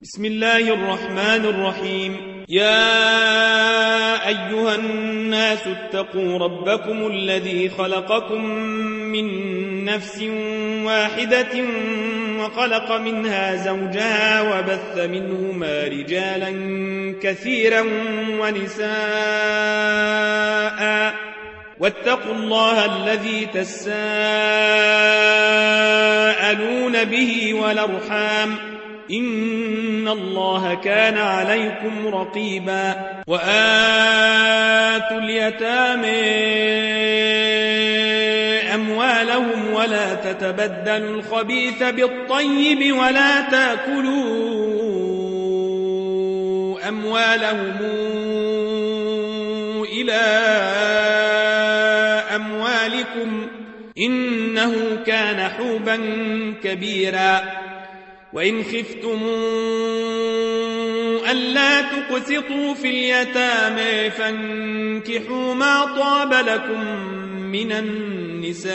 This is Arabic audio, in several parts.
بسم الله الرحمن الرحيم. يا أيها الناس اتقوا ربكم الذي خلقكم من نفس واحدة وخلق منها زوجها وبث منهما رجالا كثيرا ونساء واتقوا الله الذي تساءلون به والأرحام إن الله كان عليكم رقيبا. وآتوا اليتامى أموالهم ولا تتبدلوا الخبيث بالطيب ولا تأكلوا أموالهم إلى أموالكم إنه كان حوبا كبيرا. وإن خفتم ألا تقسطوا في اليتامى فانكحوا ما طاب لكم من النساء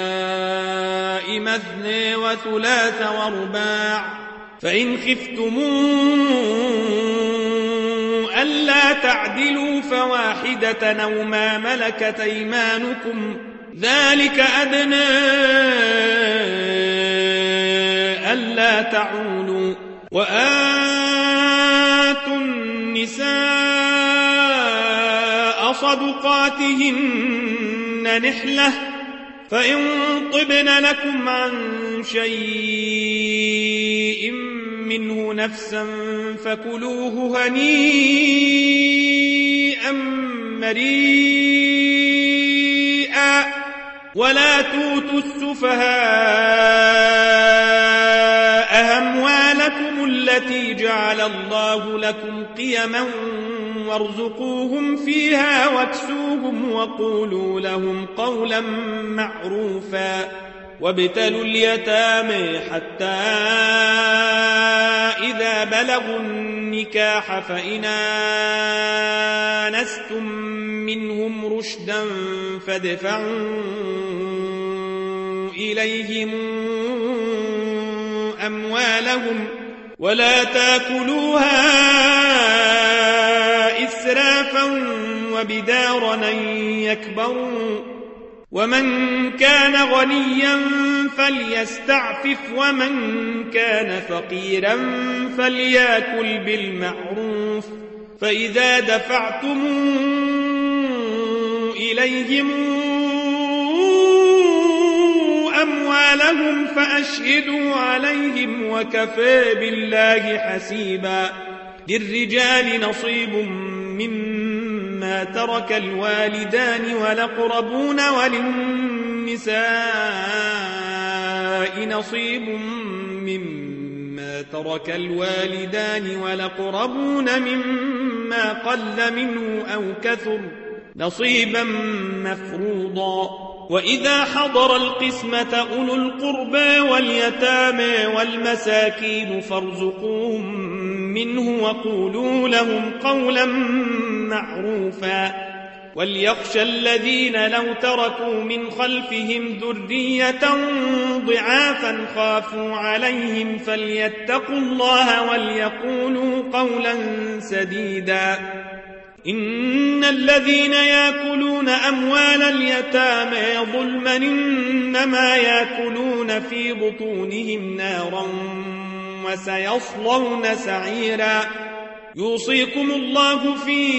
مثنى وثلاث ورباع. فإن خفتم ألا تعدلوا فواحدة أو ما ملكت أيمانكم ذلك أدنى ألا تعولوا. وآتوا النساء صدقاتهن نحلة فإن طبن لكم عن شيء منه نفسا فكلوه هنيئا مريئا. ولا توتوا السفهاء أموالكم التي جعل الله لكم قيما وارزقوهم فيها واكسوهم وقولوا لهم قولا معروفا. وابتلوا اليتامى حتى إذا بلغوا النكاح فإن آنستم منهم رشدا فادفعوا إليهم أموالهم ولا تأكلوها إسرافا وبدارا أن يكبروا. ومن كان غنيا فليستعفف ومن كان فقيرا فليأكل بالمعروف. فإذا دفعتم إليهم أموالهم فأشهدوا عليهم وكفى بالله حسيبا. للرجال نصيب مما ترك الوالدان والأقربون وللنساء نصيب مما ترك الوالدان والأقربون مما قل منه أو كثر نصيبا مفروضا. وإذا حضر القسمة أولو القربى واليتامى والمساكين فارزقوهم منه وقولوا لهم قولا معروفا. وليخشى الذين لو تركوا من خلفهم ذرية ضعافا خافوا عليهم فليتقوا الله وليقولوا قولا سديدا. إن الذين يأكلون أموال اليتامى ظلما إنما يأكلون في بطونهم نارا وسيصلون سعيرا. يوصيكم الله في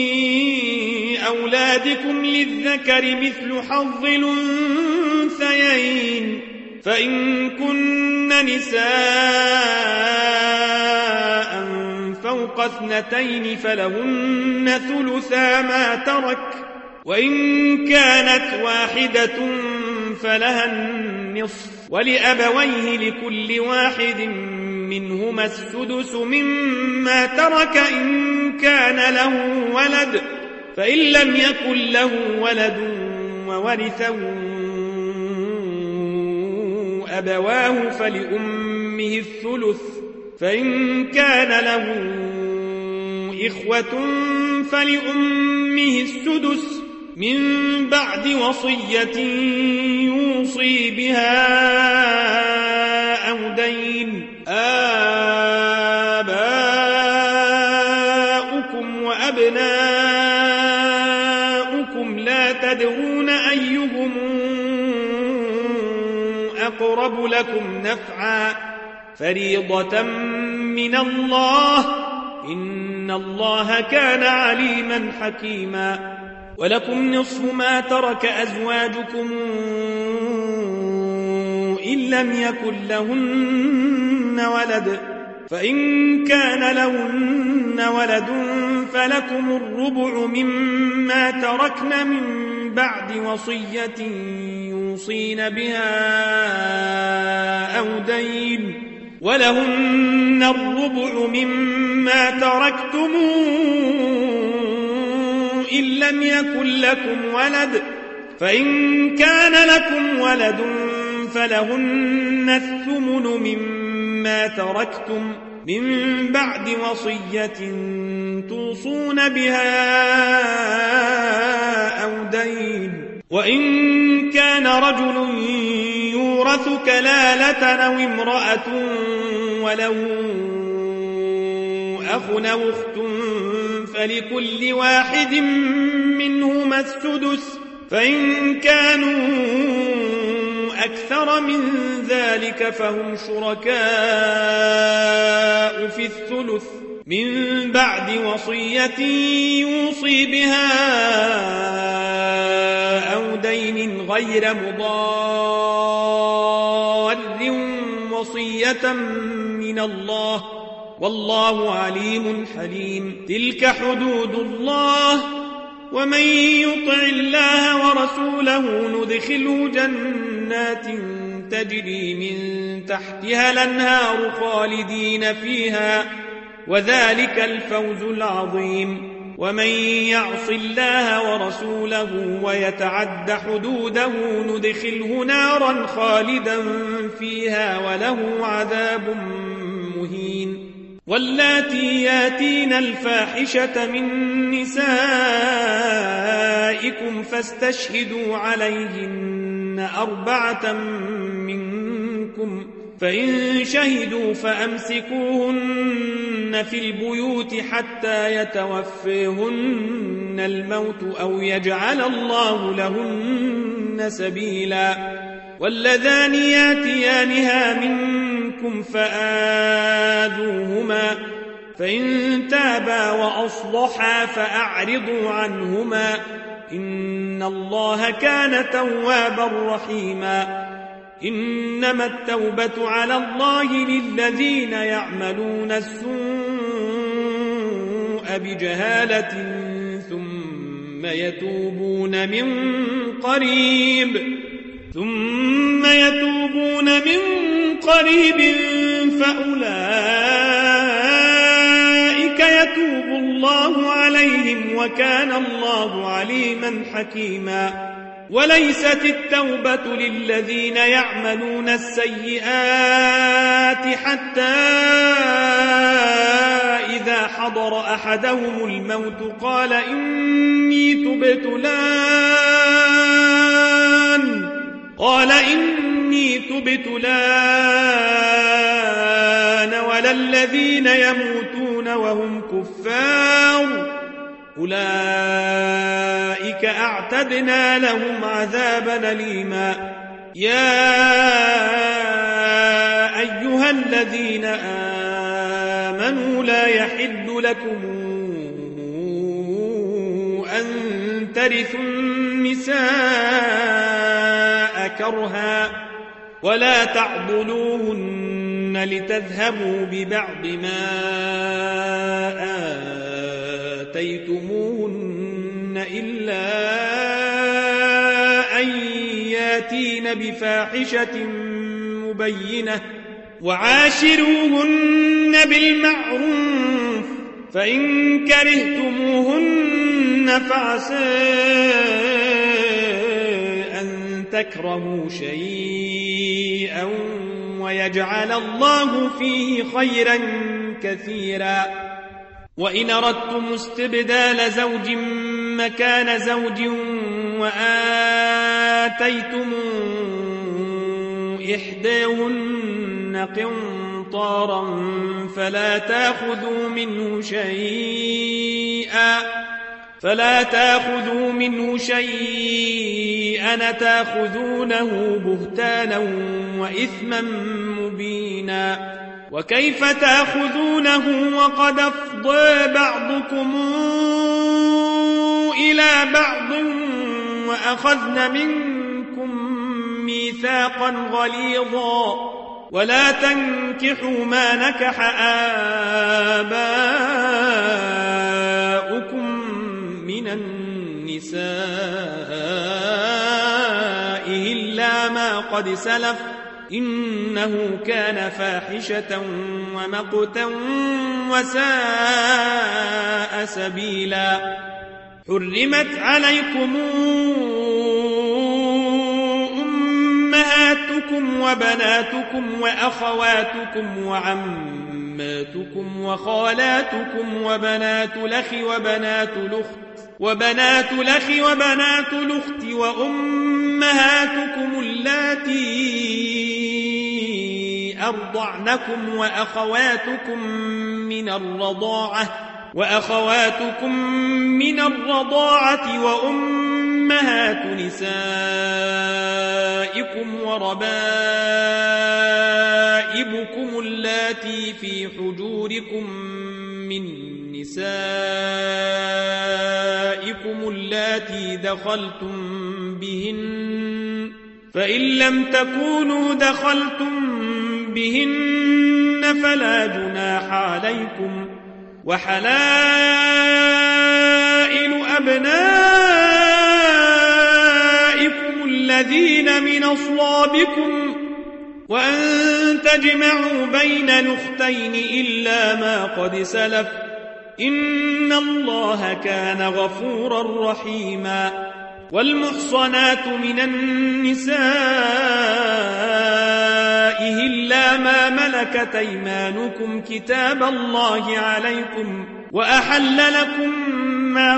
أولادكم للذكر مثل حظ الأنثيين فإن كن نساء فوق 2 فلهن ثلثا ما ترك وإن كانت واحدة فلها النصف ولأبويه لكل واحد منهما السدس مما ترك إن كان له ولد فإن لم يكن له ولد وورثه أبواه فلأمه الثلث فإن كان له إخوة فلأمه السدس من بعد وصية يوصي بها أو دين. آباؤكم أبناؤكم لا تدرون أيهم أقرب لكم نفعا فريضة من الله إن الله كان عليما حكيما ولكم نصف ما ترك أزواجكم إن لم يكن لهن ولد فإن كان لهن ولد فلكم الربع مما تركن من بعد وصية يوصين بها أو دين ولهن الربع مما تركتم إن لم يكن لكم ولد فإن كان لكم ولد فلهن الثمن مما تركتم من بعد وصية توصون بها أو دين وإن كان رجل يورث كلالة أو امرأة وله أخ أو أخت فلكل واحد منهما السدس فإن كانوا أكثر من ذلك فهم شركاء في الثلث من بعد وصية يوصي بها أو دين غير مضار وصية من الله والله عليم حليم تلك حدود الله ومن يطع الله ورسوله ندخله جنات تجري من تحتها الأنهار خالدين فيها وذلك الفوز العظيم ومن يعص الله ورسوله ويتعد حدوده ندخله نارا خالدا فيها وله عذاب مهين واللاتي ياتين الفاحشة من نسائكم فاستشهدوا عليهن 4 منكم فإن شهدوا فأمسكوهن في البيوت حتى يتوفيهن الموت أو يجعل الله لهن سبيلا واللذان ياتيانها منكم فآذوهما فإن تابا وأصلحا فأعرضوا عنهما إن الله كان توابا رحيما إنما التوبة على الله للذين يعملون السوء بجهالة ثم يتوبون من قريب فأولئك يتوب الله عليهم وكان الله عليما حكيما وليست التوبة للذين يعملون السيئات حتى إذا حضر أحدهم الموت قال إني تبت الآن ولا الذين يموتون وهم كفار أولئك أعتدنا لهم عذابا أليما يا أيها الذين آمنوا لا يحل لكم أن ترثوا النساء كرها ولا تعضلوهن لتذهبوا ببعض ما آتيتموهن إلا أن ياتين بفاحشة مبينة وعاشروهن بالمعروف فإن كرهتموهن فعسى أن تكرهوا شيئا ويجعل الله فيه خيرا كثيرا وإن أردتم استبدال زوج مكان زوج وآتيتم إحداهن قنطارا فلا تأخذوا منه شيئا تأخذونه بهتانا وإثما مبينا وكيف تأخذونه وقد أفضى بعضكم إلى بعض وأخذن منكم ميثاقا غليظا ولا تنكحوا ما نكح آباؤكم من النساء إلا ما قد سلف إنه كان فاحشة ومقتا وساء سبيلا حرمت عليكم أمهاتكم وبناتكم وأخواتكم وعماتكم وخالاتكم وبنات الأخ وبنات الأخت وأمهاتكم اللاتي أرضعنكم وأخواتكم من الرضاعة وأمهات نسائكم وربائبكم اللاتي في حجوركم من نسائكم اللاتي دخلتم بهن فإن لم تكونوا دخلتم بهن فلا جناح عليكم وحلائل أبنائكم الذين من أصلابكم وأن تجمعوا بين الأختين إلا ما قد سلف إن الله كان غفورا رحيما والمحصنات من النساء إلا ما ملكت أيمانكم كتاب الله عليكم وأحل لكم ما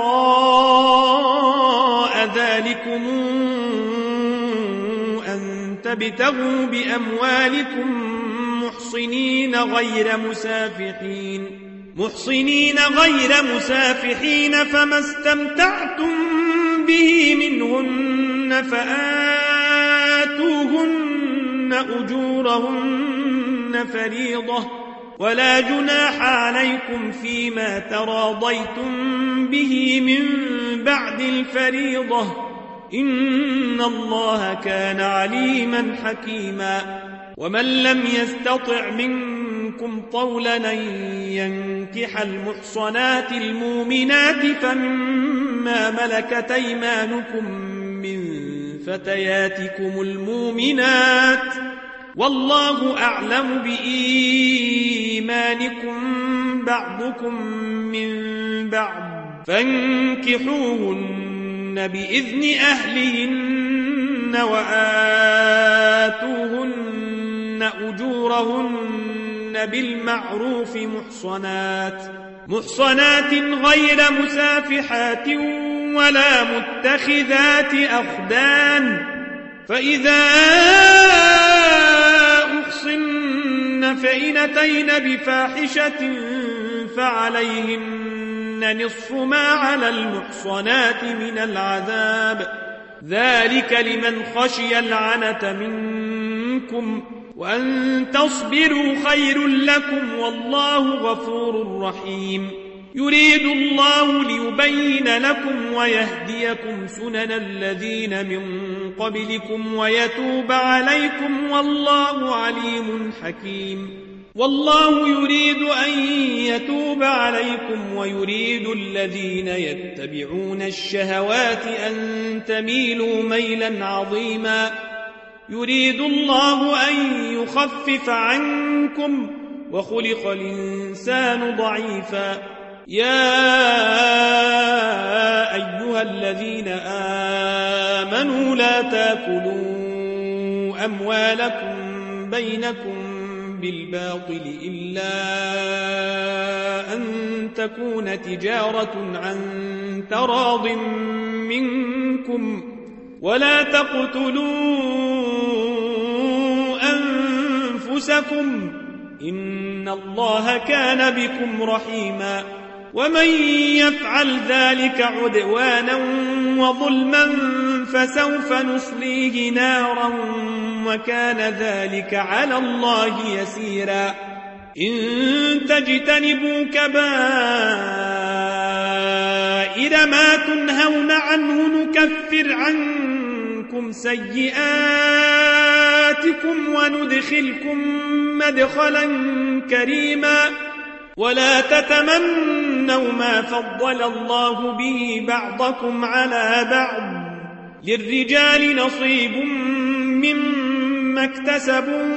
وراء ذلكم أن تبتغوا بأموالكم محصنين غير مسافحين فما استمتعتم به منهن فآتوهن أجورهن فريضة ولا جناح عليكم فيما تراضيتم به من بعد الفريضة إن الله كان عليما حكيما ومن لم يستطع منكم طولا أن ينكح المحصنات المؤمنات فمما ملكت أيمانكم من فتياتكم المؤمنات والله أعلم بإيمانكم بعضكم من بعض فانكحوهن بإذن أهلهن وآتوهن أجورهن بالمعروف محصنات غير مسافحات ولا متخذات أخدان فإذا أحصن فإن أتين بفاحشة فعليهن نصف ما على المحصنات من العذاب ذلك لمن خشي العنة منكم وأن تصبروا خير لكم والله غفور رحيم يريد الله ليبين لكم ويهديكم سنن الذين من قبلكم ويتوب عليكم والله عليم حكيم والله يريد أن يتوب عليكم ويريد الذين يتبعون الشهوات أن تميلوا ميلا عظيما يريد الله أن يخفف عنكم وخلق الإنسان ضعيفا يا أيها الذين آمنوا لا تأكلوا أموالكم بينكم بالباطل إلا أن تكون تجارة عن تراض منكم ولا تقتلوا أنفسكم إن الله كان بكم رحيما ومن يفعل ذلك عدوانا وظلما فسوف نصليه نارا وكان ذلك على الله يسيرا إن تجتنبوا كبائر ما تنهون عنه نكفر عنكم سيئاتكم وندخلكم مدخلا كريما ولا تتمنوا ما فضل الله به بعضكم على بعض للرجال نصيب مما اكتسبوا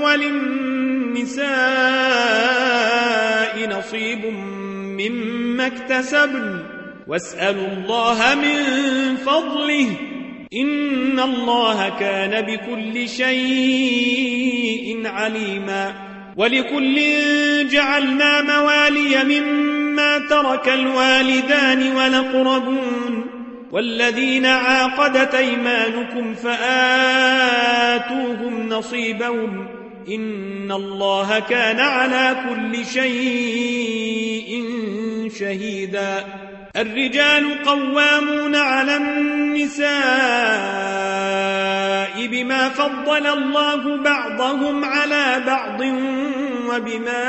وللنساء نصيب مما اكتسبن واسألوا الله من فضله إن الله كان بكل شيء عليما ولكل جعلنا موالي مما ترك الوالدان والأقربون والذين عاقدت أيمانكم فآتوهم نصيبهم إن الله كان على كل شيء شهيدا الرجال قوامون على النساء بما فضل الله بعضهم على بعض وبما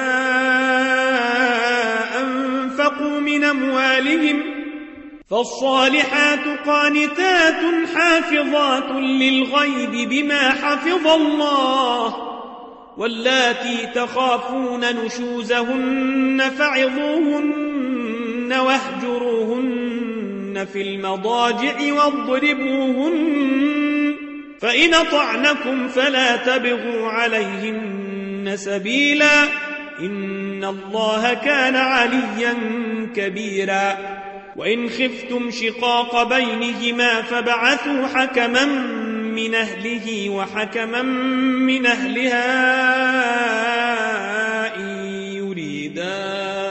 أنفقوا من أموالهم فالصالحات قانتات حافظات للغيب بما حفظ الله واللاتي تخافون نشوزهن فعظوهن واهجروهن في المضاجع واضربوهن فإن أطعنكم فلا تبغوا عليهن سبيلا إن الله كان عليا كبيرا وإن خفتم شقاق بينهما فابعثوا حكما من أهله وحكما من أهلها إن يريدا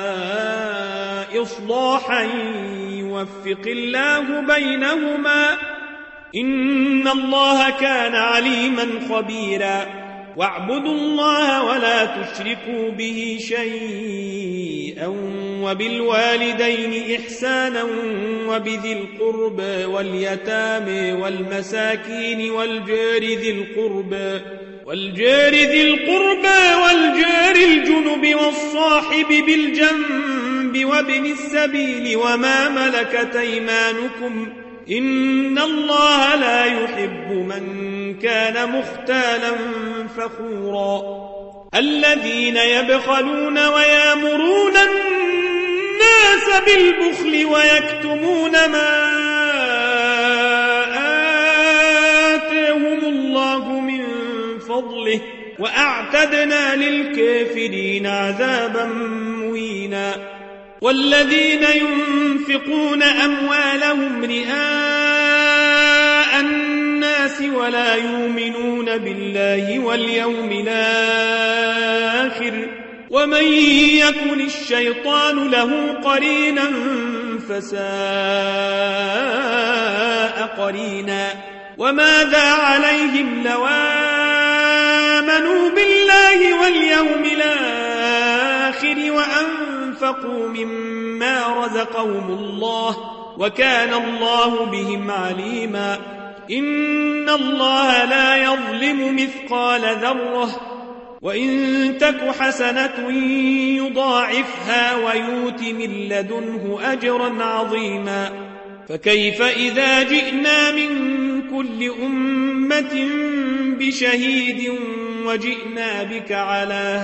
إصلاحا يوفق الله بينهما إن الله كان عليما خبيرا واعبدوا الله ولا تشركوا به شيئا وبالوالدين إحسانا وبذي القرب واليتامى والمساكين والجار ذي القرب والجار الجنب والصاحب بالجنب وابن السبيل وما ملكت أيمانكم إن الله لا يحب من كان مختالا فخورا الذين يبخلون ويامرون الناس بالبخل ويكتمون ما آتاهم الله من فضله وأعتدنا للكافرين عذابا مهينا والذين ينفقون أموالهم رئاء الناس ولا يؤمنون بالله واليوم الآخر ومن يكن الشيطان له قرينا فساء قرينا وماذا عليهم لو آمنوا بالله واليوم الآخر وأنفقوا مما رزقهم الله وكان الله بهم عليما إن الله لا يظلم مثقال ذرة وإن تك حسنة يضاعفها ويؤت من لدنه أجرا عظيما فكيف إذا جئنا من كل أمة بشهيد وجئنا بك على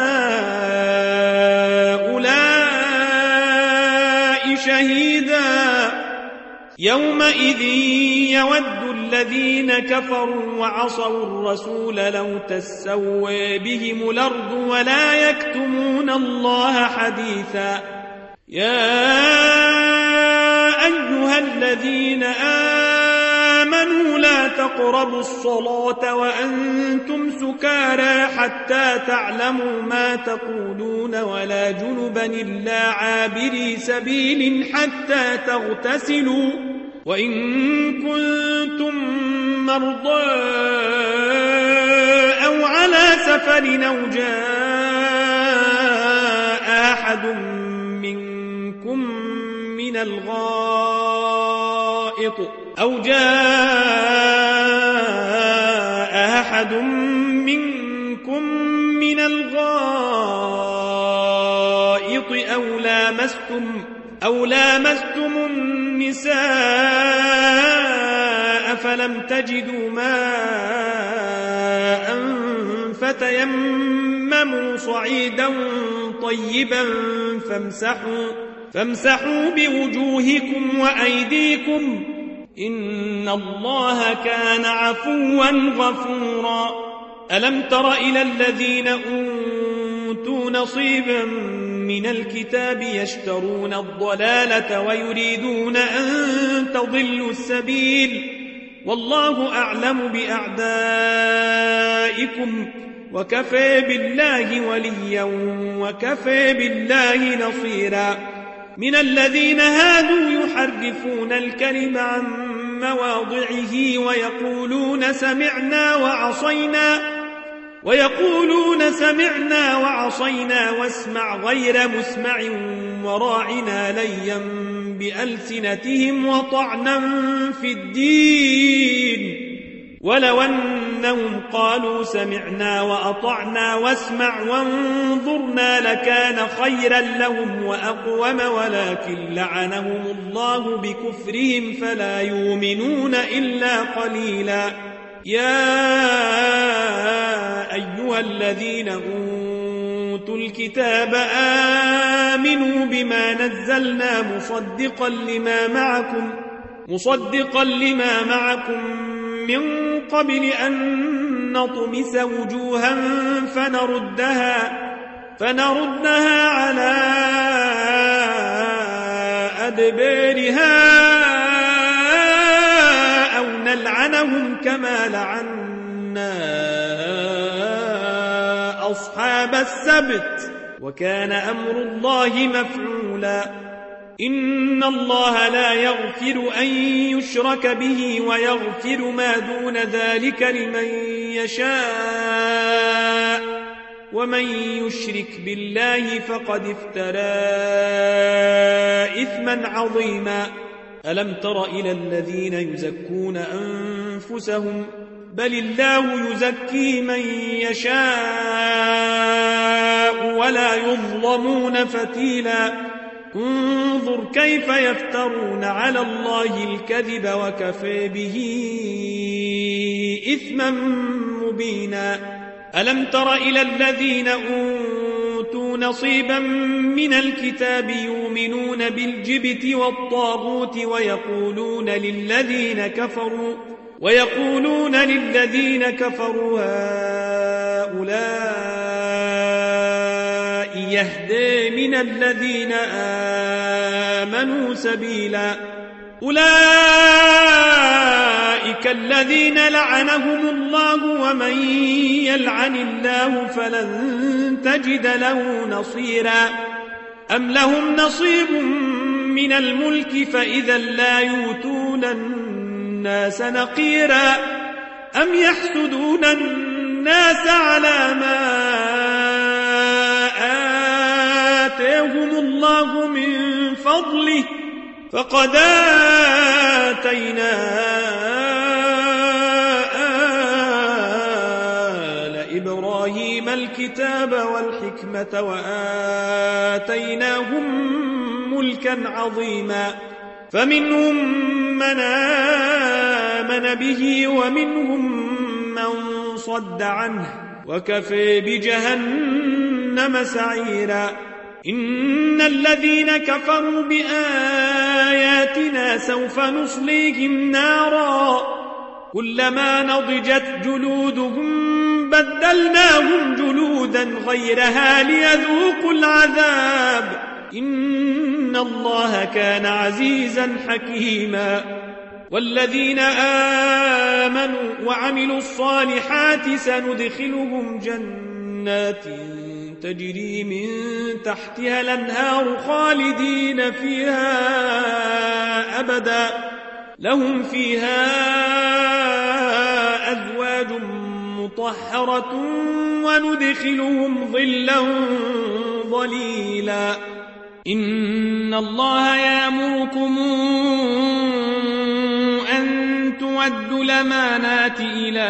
هؤلاء شهيدا يومئذ يود الذين كفروا وعصوا الرسول لو تسوى بهم الأرض ولا يكتمون الله حديثا يا أيها الذين آمنوا لا تقربوا الصلاة وأنتم سكارى حتى تعلموا ما تقولون ولا جنبا إلا عابري سبيل حتى تغتسلوا وإن كنتم مرضى أو على سفر أو جاء أحد منكم من الغائط أو لامستم النساء فلم تجدوا ماء فتيمموا صعيدا طيبا فامسحوا بوجوهكم وأيديكم إن الله كان عفوا غفورا. ألم تر إلى الذين أوتوا نصيبا من الكتاب يشترون الضلالة ويريدون أن تضلوا السبيل والله أعلم بأعدائكم وكفى بالله وليا وكفى بالله نصيرا. من الذين هادوا يحرفون الكلم عن مواضعه ويقولون سمعنا وعصينا واسمع غير مسمع وراعنا ليا بألسنتهم وطعنا في الدين ولو أنهم قالوا سمعنا وأطعنا واسمع وانظرنا لكان خيرا لهم وأقوم ولكن لعنهم الله بكفرهم فلا يؤمنون إلا قليلا. يا أيها الذين أوتوا الكتاب آمنوا بما نزلنا مصدقا لما معكم من قبل أن نطمس وجوها فنردها على أدبارها أو نلعنهم كما لعنا أصحاب السبت وكان أمر الله مفعولا. إن الله لا يغفر أن يشرك به ويغفر ما دون ذلك لمن يشاء ومن يشرك بالله فقد افترى إثما عظيما. ألم تر إلى الذين يزكون أنفسهم بل الله يزكي من يشاء ولا يظلمون فتيلا. انظر كيف يفترون على الله الكذب وكفى به إثما مبينا. ألم تر إلى الذين أوتوا نصيبا من الكتاب يؤمنون بالجبت والطاغوت ويقولون للذين كفروا هؤلاء يهدي من الذين آمنوا سبيلا. أولئك الذين لعنهم الله ومن يلعن الله فلن تجد له نصيرا. أم لهم نصيب من الملك فإذا لا يؤتون الناس نقيرا. أم يحسدون الناس على ما آتاهم الله من فضله فقد آتينا آل إبراهيم الكتاب والحكمة وآتيناهم ملكا عظيما. فمنهم من آمن به ومنهم من صد عنه وكفى بجهنم سعيرا. إن الذين كفروا بآياتنا سوف نصليهم نارا كلما نضجت جلودهم بدلناهم جلودا غيرها ليذوقوا العذاب إن الله كان عزيزا حكيما. والذين آمنوا وعملوا الصالحات سندخلهم جنات تجري من تحتها الأنهار خالدين فيها أبدا لهم فيها أزواج مطهرة وندخلهم ظلا ظليلا إن الله يأمركم أن تودوا الأمانات إلى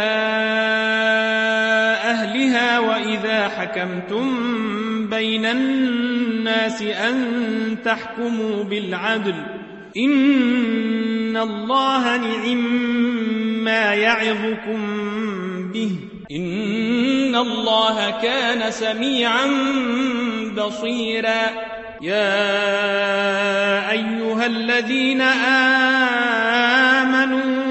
أهلها وإذا حكمتم بين الناس أن تحكموا بالعدل إن الله نعم يعظكم به إن الله كان سميعا بصيرا يا أيها الذين آمنوا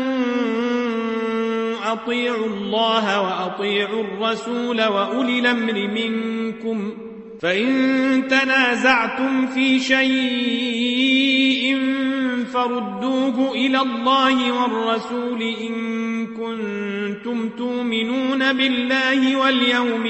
أطيعوا الله وأطيعوا الرسول وأولي الأمر منكم فإن تنازعتم في شيء فردوه إلى الله والرسول إن كنتم تؤمنون بالله واليوم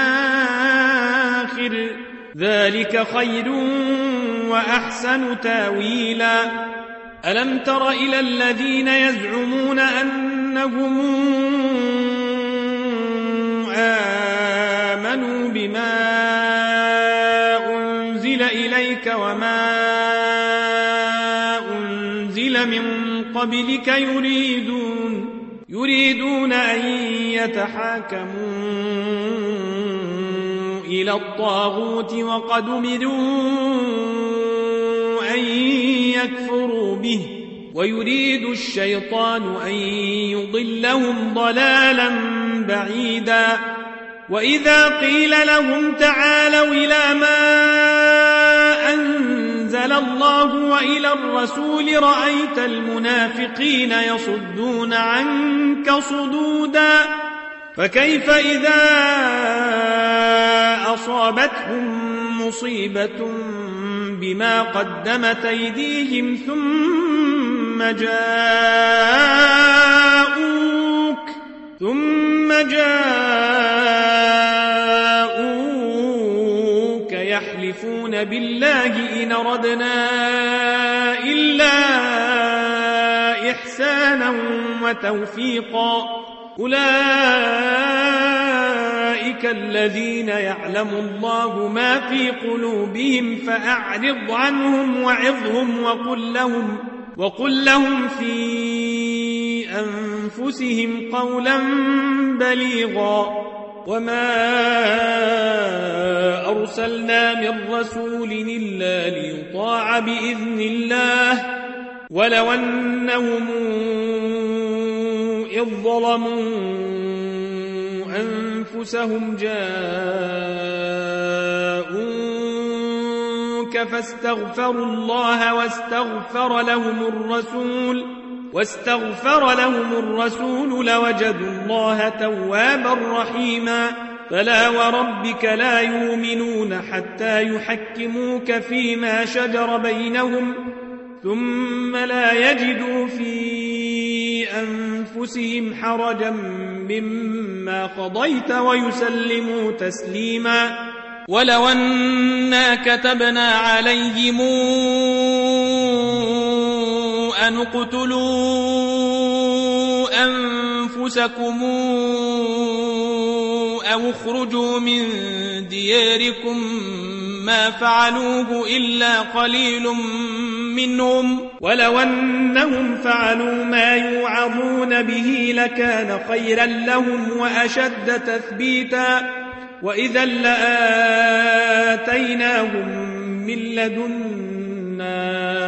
الآخر ذلك خير وأحسن تاويلا ألم تر إلى الذين يزعمون أنهم آمنوا بما أنزل إليك وما أنزل من قبلك يريدون أن يتحاكموا إلى الطاغوت وقد أمروا أن يكفروا به ويريد الشيطان أن يضلهم ضلالا بعيدا وإذا قيل لهم تعالوا إلى ما أنزل الله وإلى الرسول رأيت المنافقين يصدون عنك صدودا فكيف إذا أصابتهم مصيبة بما قدمت أيديهم ثم جاءوك يحلفون بالله إن أردنا إلا إحسانا وتوفيقا أولئك الذين يعلم الله ما في قلوبهم فأعرض عنهم وعظهم وقل لهم في أنفسهم قولا بليغا وما أرسلنا من رسول إلا ليطاع بإذن الله ولو أنهم إذ ظلموا أنفسهم جاءوك فاستغفروا الله واستغفر لهم الرسول لوجدوا الله توابا رحيما فلا وربك لا يؤمنون حتى يحكموك فيما شجر بينهم ثم لا يجدوا في أنفسهم حرجا مما قضيت ويسلموا تسليما ولو أنا كتبنا عليهم أن اقتلوا أنفسكم أو اخرجوا من دياركم ما فعلوه إلا قليل منهم ولو أنهم فعلوا ما يوعظون به لكان خيرا لهم وأشد تثبيتا وإذا لآتيناهم من لدنا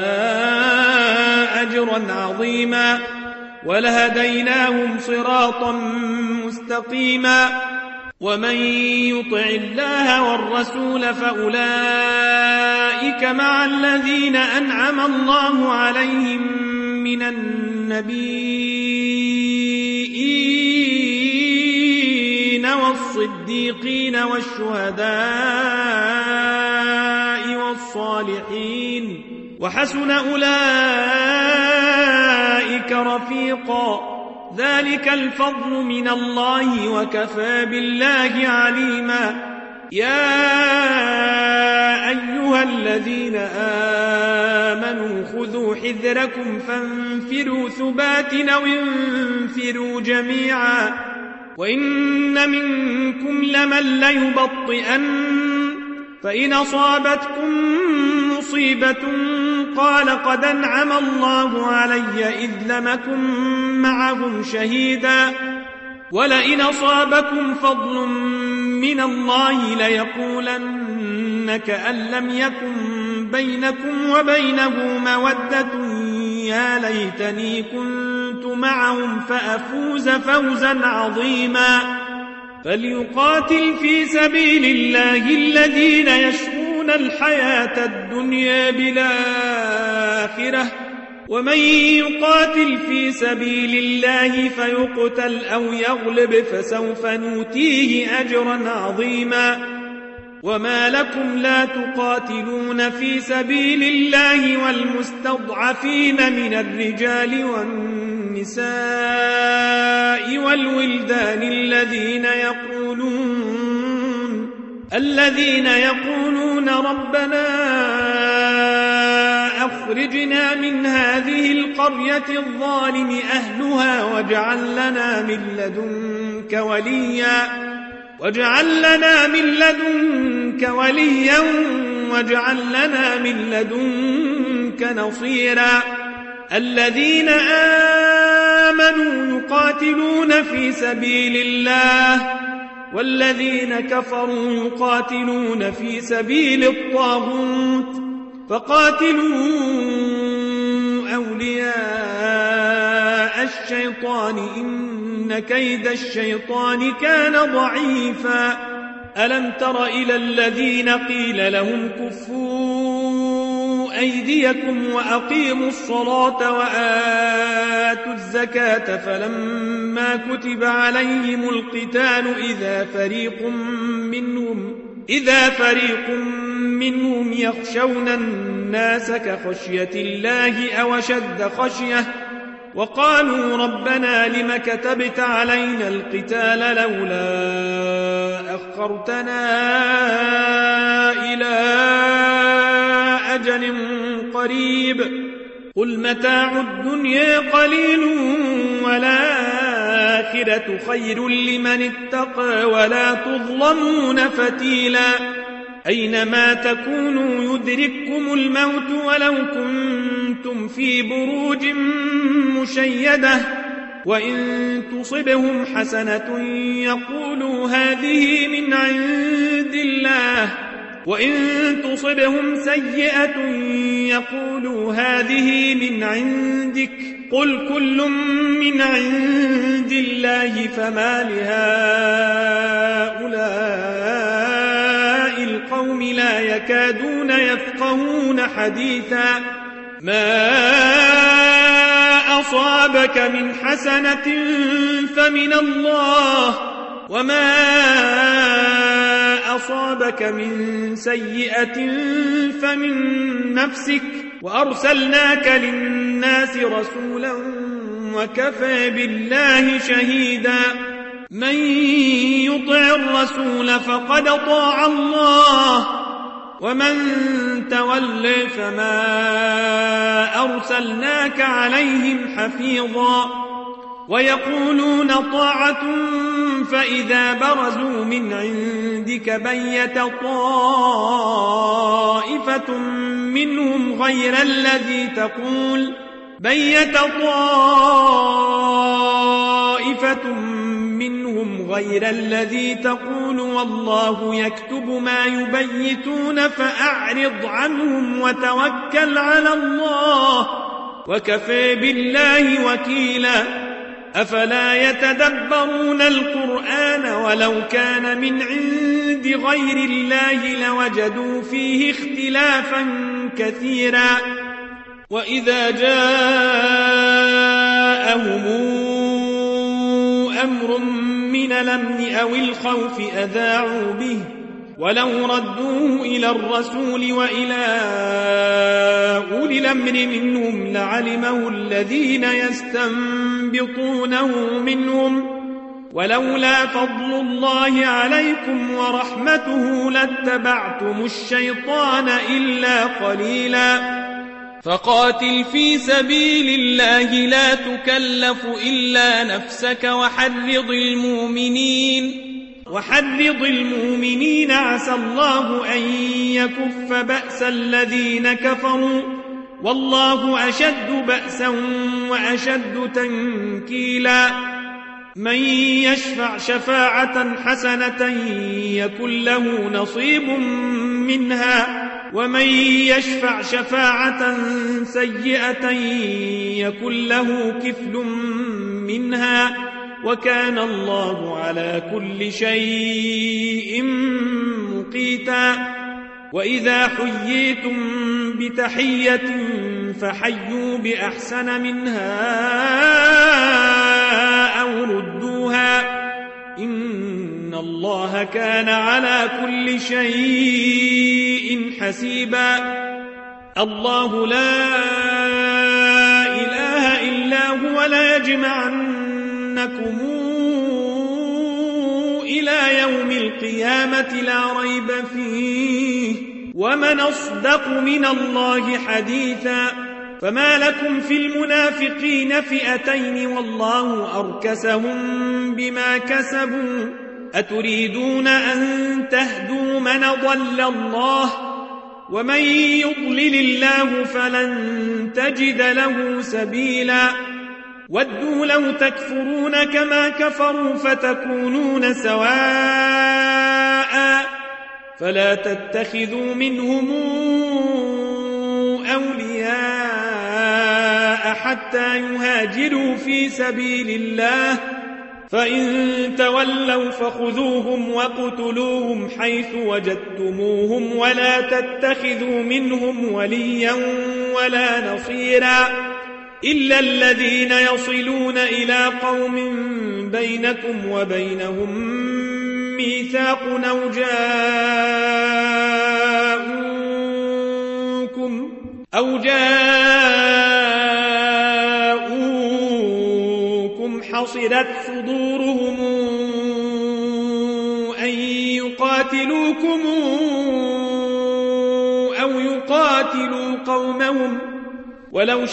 أجرا عظيما ولهديناهم صراطا مستقيما ومن يطع الله والرسول فأولئك مع الذين أنعم الله عليهم من النبيين والصديقين والشهداء والصالحين وحسن أولئك رفيقا ذلك الفضل من الله وكفى بالله عليما يا أيها الذين آمنوا خذوا حذركم فانفروا ثبات أو انفروا جميعا وإن منكم لمن ليبطئن فإن أصابتكم مصيبة قال قد أنعم الله علي إذ لم أكن معهم شهيدا ولئن أصابكم فضل من الله ليقولن كأن لم يكن بينكم وبينه مودة يا ليتني كنت معهم فأفوز فوزا عظيما فليقاتل في سبيل الله الذين يشرون الحياة الدنيا بالآخرة ومن يقاتل في سبيل الله فيقتل أو يغلب فسوف نؤتيه أجرا عظيما وما لكم لا تقاتلون في سبيل الله والمستضعفين من الرجال والنساء والولدان الذين يقولون ربنا أخرجنا من هذه القرية الظالم أهلها واجعل لنا من لدنك وليا واجعل لنا من لدنك نصيرا الذين آمنوا يقاتلون في سبيل الله والذين كفروا يقاتلون في سبيل الطاغوت فقاتلوا أولياء الشيطان إن كيد الشيطان كان ضعيفا ألم تر إلى الذين قيل لهم كفوا أيديكم وأقيموا الصلاة وآتوا الزكاة فلما كتب عليهم القتال إذا فريق منهم يخشون الناس كخشية الله أو أشد خشية وقالوا ربنا لم كتبت علينا القتال لولا أخرتنا إلى أجل قريب قل متاع الدنيا قليل والآخرة خير لمن اتقى ولا تظلمون فتيلا أينما تكونوا يدرككم الموت ولو كنتم في بروج مشيدة وإن تصبهم حسنة يقولوا هذه من عند الله وإن تصبهم سيئة يقولوا هذه من عندك قل كل من عند الله فما لهؤلاء القوم لا يكادون يفقهون حديثا ما أصابك من حسنة فمن الله وما أصابك من سيئة فمن نفسك وأرسلناك للناس رسولا وكفى بالله شهيدا من يطع الرسول فقد طاع الله ومن تولى فما أرسلناك عليهم حفيظا ويقولون طاعة فإذا برزوا من عندك بيت طائفة منهم غير الذي تقول والله يكتب ما يبيتون فأعرض عنهم وتوكل على الله وكفى بالله وكيلا أفلا يتدبرون القرآن ولو كان من عند غير الله لوجدوا فيه اختلافا كثيرا وإذا جاءهم أمر من الأمن أو الخوف أذاعوا به ولو ردوه إلى الرسول وإلى أولي الأمر منهم لعلمه الذين يستنبطونه منهم ولولا فضل الله عليكم ورحمته لاتبعتم الشيطان إلا قليلا فقاتل في سبيل الله لا تكلف إلا نفسك وحرض المؤمنين عسى الله أن يكف بأس الذين كفروا والله أشد بأسا وأشد تنكيلا من يشفع شفاعة حسنة يكن له نصيب منها ومن يشفع شفاعة سيئة يكن له كفل منها وكان الله على كل شيء مقيتا وإذا حييتم بتحية فحيوا بأحسن منها أو ردوها إن الله كان على كل شيء حسيبا الله لا إله إلا هو لا يجمعنكم إلى يوم القيامة لا ريب فيه ومن أصدق من الله حديثا فما لكم في المنافقين فئتين والله أركسهم بما كسبوا أتريدون أن تهدوا من ضل الله ومن يضلل الله فلن تجد له سبيلا ودوا لو تكفرون كما كفروا فتكونون سواء فلا تتخذوا منهم أولياء حتى يهاجروا في سبيل الله فإن تولوا فخذوهم وقتلوهم حيث وجدتموهم ولا تتخذوا منهم وليا ولا نصيرا إلا الذين يصلون إلى قوم بينكم وبينهم ميثاق أو جاءوكم حصرت صدورهم أن يقاتلوكم أو يقاتلوا قومهم ولو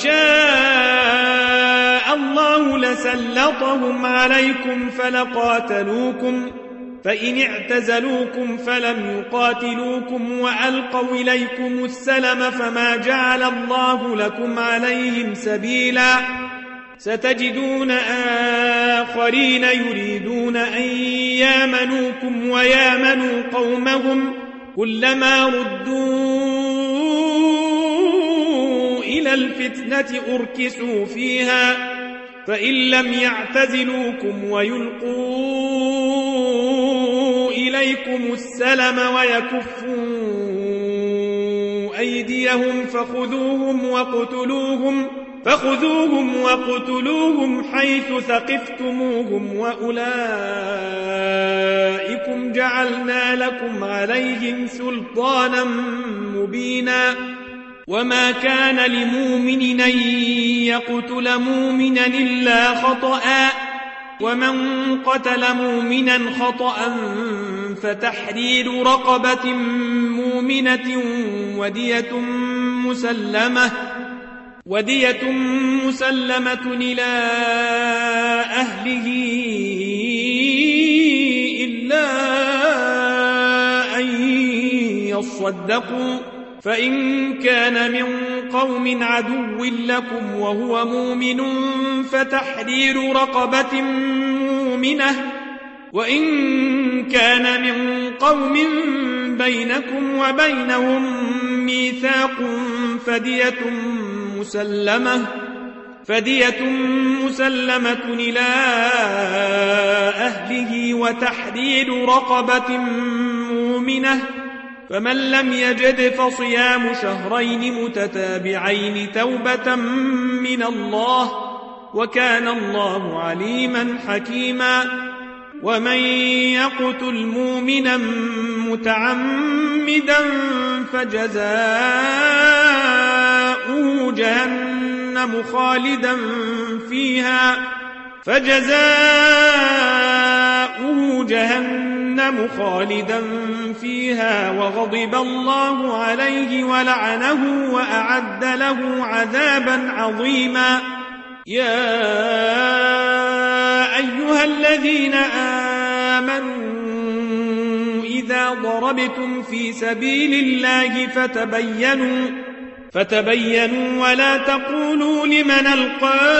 شاء الله لسلطهم عليكم فلقاتلوكم فإن اعتزلوكم فلم يقاتلوكم وألقوا إليكم السلم فما جعل الله لكم عليهم سبيلا ستجدون آخرين يريدون أن يامنوكم ويامنوا قومهم كلما ردوا إلى الفتنة أركسوا فيها فإن لم يعتزلوكم ويلقوا إليكم السلم ويكفوا أيديهم فخذوهم وقتلوهم حيث ثقفتموهم وأولئكم جعلنا لكم عليهم سلطانا مبينا وما كان لمؤمن أن يقتل مؤمنا إلا خطأ ومن قتل مؤمنا خطأ فتحرير رقبة مؤمنة ودية مسلمة إلى أهله إلا أن يصدقوا فإن كان من قوم عدو لكم وهو مؤمن فتحرير رقبة مؤمنة وإن كان من قوم بينكم وبينهم ميثاق فدية مسلمة إلى أهله وتحرير رقبة مؤمنة فمن لم يجد فصيام شهرين متتابعين توبة من الله وكان الله عليما حكيما ومن يقتل مؤمنا متعمدا فجزاؤه جهنم جهنم خالدا فيها وغضب الله عليه ولعنه وأعد له عذابا عظيما. يا أيها الذين آمنوا إذا ضربتم في سبيل الله فتبينوا ولا تقولوا لمن ألقى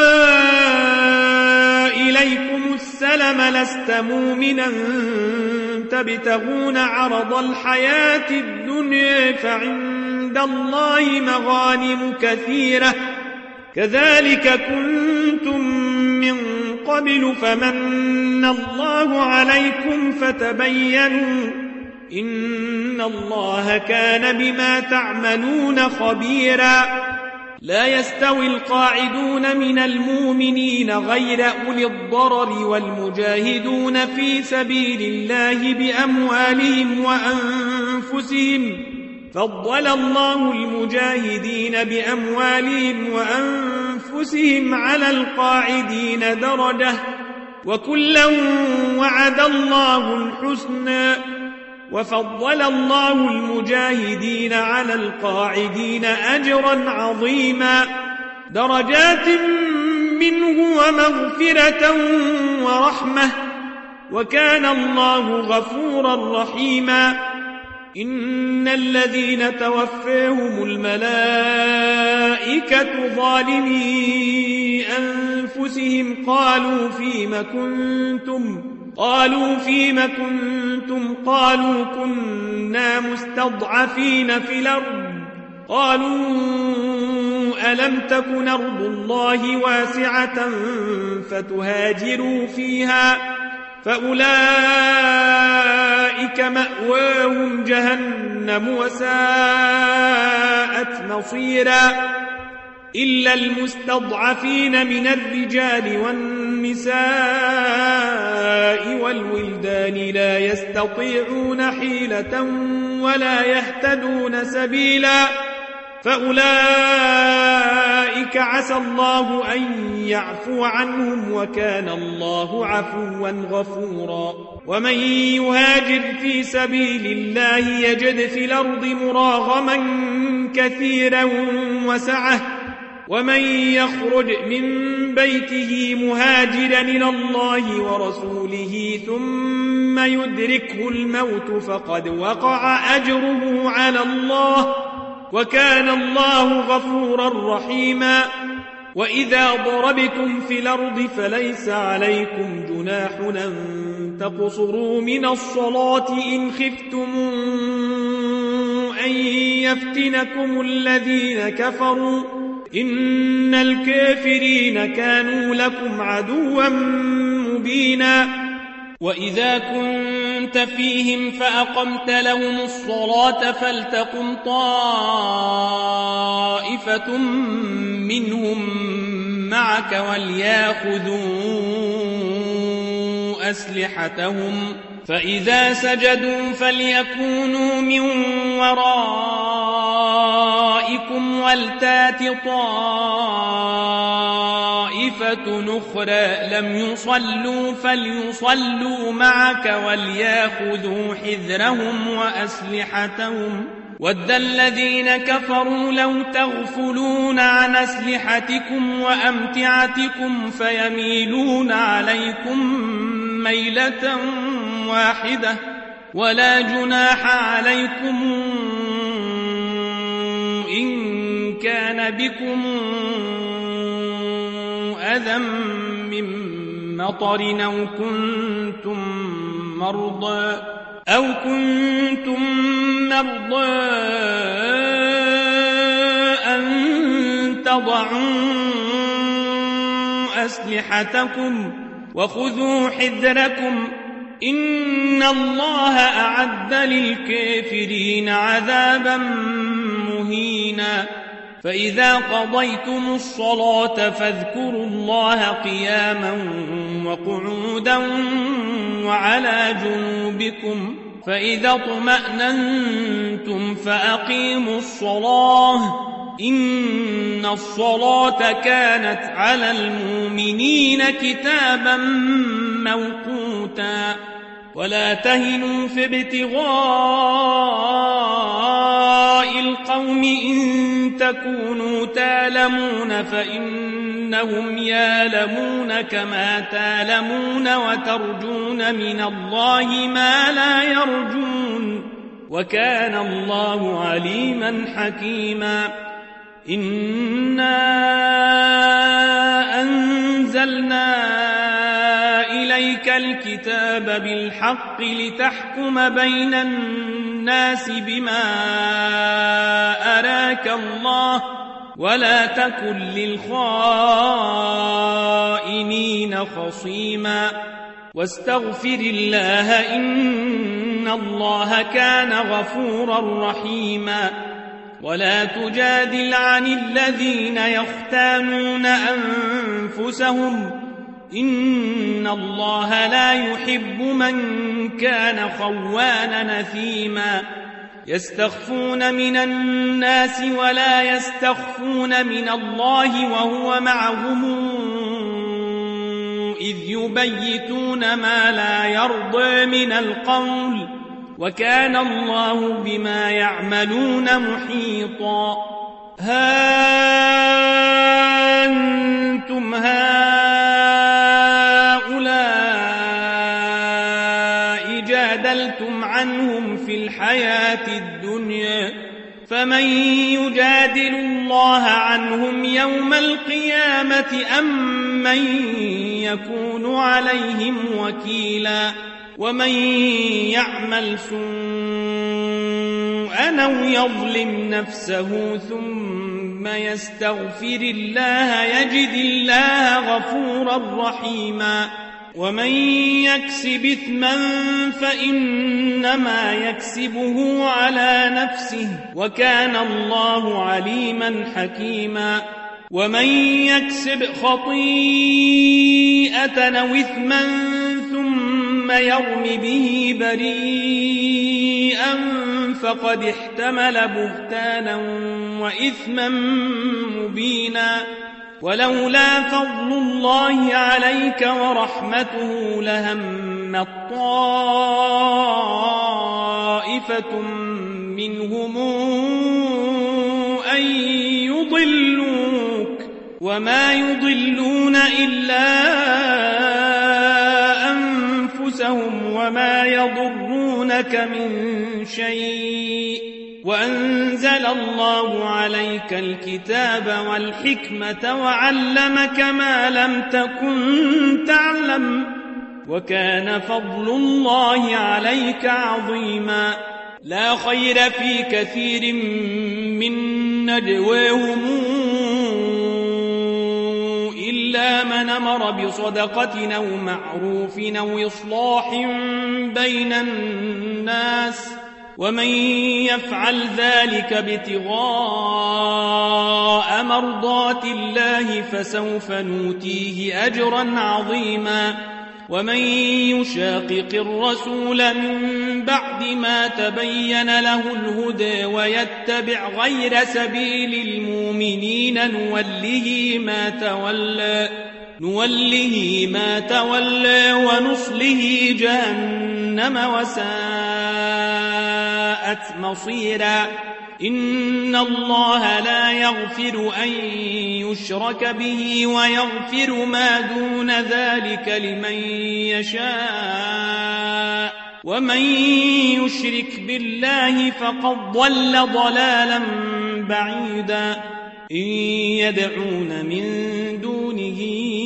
إليكم السلم لست مؤمنا تبتغون عرض الحياة الدنيا فعند الله مغانم كثيرة كذلك كنتم من قبل فمن الله عليكم فتبينوا إن الله كان بما تعملون خبيرا. لا يستوي القاعدون من المؤمنين غير أولي الضرر والمجاهدون في سبيل الله بأموالهم وأنفسهم فضل الله المجاهدين بأموالهم وأنفسهم على القاعدين درجة وكلا وعد الله الحسنى وفضل الله المجاهدين على القاعدين أجرا عظيما درجات منه ومغفرة ورحمة وكان الله غفورا رحيما. إن الذين توفاهم الملائكة ظالمي أنفسهم قالوا فيم كنتم قالوا كنا مستضعفين في الأرض قالوا ألم تكن أرض الله واسعة فتهاجروا فيها فأولئك مأواهم جهنم وساءت مصيرا إلا المستضعفين من الرجال والنساء والولدان لا يستطيعون حيلة ولا يهتدون سبيلا فأولئك عسى الله أن يعفو عنهم وكان الله عفوا غفورا. ومن يهاجر في سبيل الله يجد في الأرض مراغما كثيرا وسعة ومن يخرج من بيته مهاجرا إلى الله ورسوله ثم يدركه الموت فقد وقع أجره على الله وكان الله غفورا رحيما. وإذا ضربتم في الأرض فليس عليكم جناح أن تقصروا من الصلاة إن خفتم أن يفتنكم الذين كفروا إن الكافرين كانوا لكم عدوا مبينا. وإذا كنت فيهم فأقمت لهم الصلاة فلتقم طائفة منهم معك وليأخذوا أسلحتهم فإذا سجدوا فليكونوا من ورائكم ولتات طائفة أخرى لم يصلوا فليصلوا معك وليأخذوا حذرهم وأسلحتهم ود الذين كفروا لو تغفلون عن أسلحتكم وأمتعتكم فيميلون عليكم ميلة واحدة ولا جناح عليكم إن كان بكم أذى من مطر أو كنتم مرضى أن تضعوا أسلحتكم وخذوا حذركم إن الله أعد للكافرين عذابا مهينا. فإذا قضيتم الصلاة فاذكروا الله قياما وقعودا وعلى جنوبكم فإذا اطمأننتم فأقيموا الصلاة إن الصلاة كانت على المؤمنين كتابا موقوتا. ولا تهنوا في ابتغاء القوم إن تكونوا تالمون فإنهم يالمون كما تالمون وترجون من الله ما لا يرجون وكان الله عليما حكيما إنا أنزلنا إليك الكتاب بالحق لتحكم بين الناس بما أراك الله ولا تكن للخائنين خصيما واستغفر الله إن الله كان غفورا رحيما ولا تجادل عن الذين يختانون أنفسهم إن الله لا يحب من كان خوانا نثيما يستخفون من الناس ولا يستخفون من الله وهو معهم إذ يبيتون ما لا يرضى من القول وكان الله بما يعملون محيطا ها أنتم هؤلاء جادلتم عنهم في الحياة الدنيا فمن يجادل الله عنهم يوم القيامة أم من يكون عليهم وكيلا ومن يعمل سوءا أو يظلم نفسه ثم يستغفر الله يجد الله غفورا رحيما ومن يكسب إثما فإنما يكسبه على نفسه وكان الله عليما حكيما ومن يكسب خطيئة أو إثما ثم يرم به بريئا فقد احتمل بهتانا وإثما مبينا ولولا فضل الله عليك ورحمته لهمت طائفة منهم أن يضلوك وما يضلون إلا أنفسهم وما يضرونك من شيء وأنزل الله عليك الكتاب والحكمة وعلمك ما لم تكن تعلم وكان فضل الله عليك عظيما لا خير في كثير من نجواهم إلا من أمر بصدقة أو معروف أو إصلاح بين الناس ومن يفعل ذلك ابتغاء مرضات الله فسوف نؤتيه أجرا عظيما ومن يشاقق الرسول من بعد ما تبين له الهدى ويتبع غير سبيل المؤمنين نوله ما تولى ونصله جهنم وساءت مصيرا إن الله لا يغفر أن يشرك به ويغفر ما دون ذلك لمن يشاء ومن يشرك بالله فقد ضل ضلالا بعيدا إن يدعون من دونه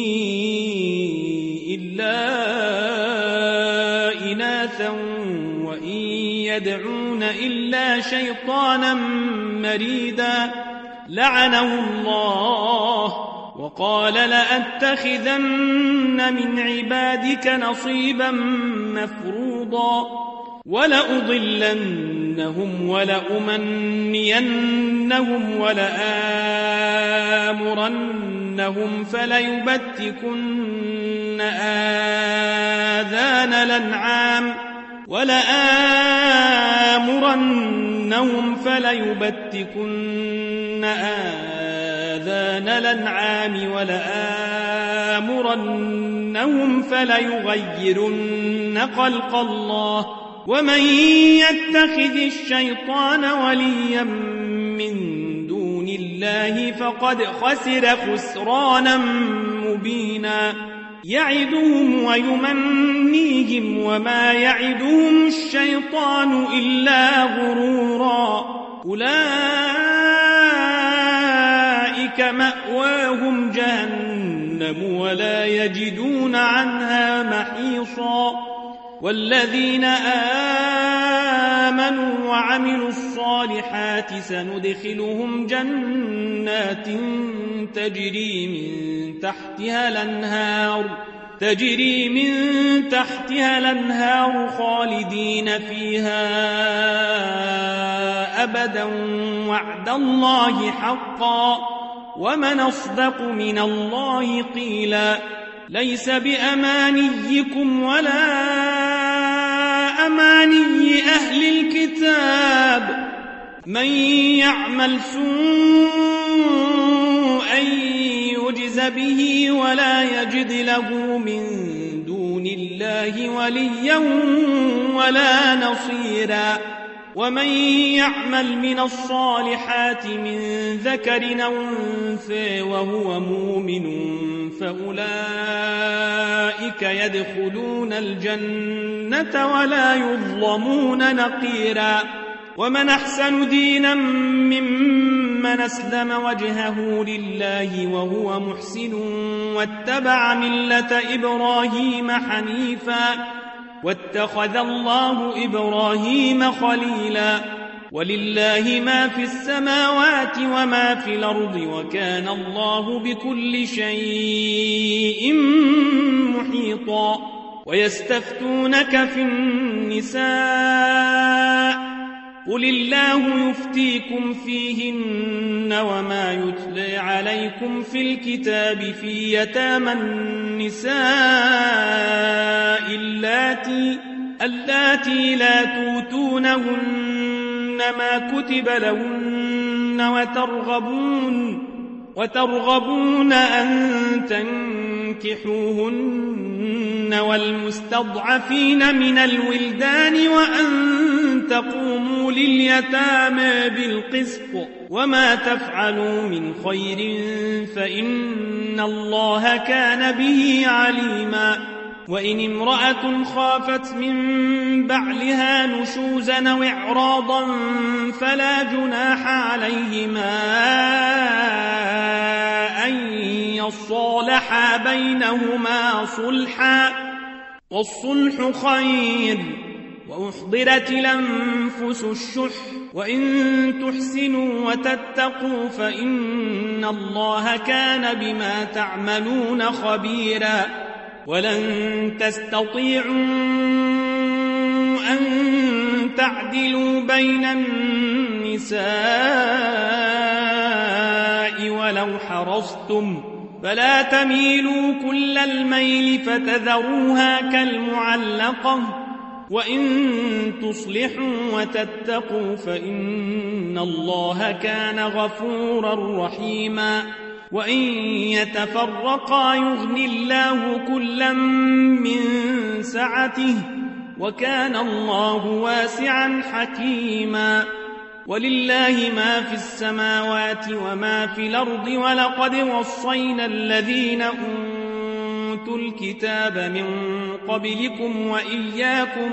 إلا إناثا وإن يدعون إلا شيطانا مريدا لعنه الله وقال لأتخذن من عبادك نصيبا مفروضا ولأضلنهم ولأمنينهم ولآمرنهم فليبتكن آذان الأنعام آمرنهم فليغيرن خلق الله ومن يتخذ الشيطان وليا من دون الله فقد خسر خسرانا مبينا يعدهم ويمنيهم وما يعدهم الشيطان إلا غرورا أولئك مأواهم جهنم ولا يجدون عنها محيصا والذين آمنوا وعملوا الصالحات سندخلهم جنات تجري من تحتها الأنهار خالدين فيها أبدا وعد الله حقا ومن أصدق من الله قيلا ليس بأمانيكم ولا أماني أهل الكتاب من يعمل سوءا يجز به ولا يجد له من دون الله وليا ولا نصيرا ومن يعمل من الصالحات من ذكر أو أنثى وهو مؤمن فأولئك يدخلون الجنة ولا يظلمون نقيرا ومن أحسن دينا ممن أسلم وجهه لله وهو محسن واتبع ملة إبراهيم حنيفا واتخذ الله إبراهيم خليلا ولله ما في السماوات وما في الأرض وكان الله بكل شيء محيطا ويستفتونك في النساء قل الله يفتيكم فيهن وما يتلى عليكم في الكتاب في يتامى النساء اللاتي لا توتونهن ما كتب لهن وترغبون أن تنكحوهن والمستضعفين من الولدان وأن تقوموا لليتامى بالقسط وما تفعلوا من خير فإن الله كان به عليما وإن امرأة خافت من بعلها نشوزا أو إعراضا فلا جناح عليهما أن يصالحا بينهما صلحا والصلح خير وأحضرت الأنفس الشح وإن تحسنوا وتتقوا فإن الله كان بما تعملون خبيرا ولن تستطيعوا أن تعدلوا بين النساء ولو حرصتم فلا تميلوا كل الميل فتذروها كالمعلقة وإن تصلحوا وتتقوا فإن الله كان غفورا رحيما وإن يتفرقا يغن الله كلا من سعته وكان الله واسعا حكيما ولله ما في السماوات وما في الأرض ولقد وصينا الذين أوتوا الكتاب من قبلكم وإياكم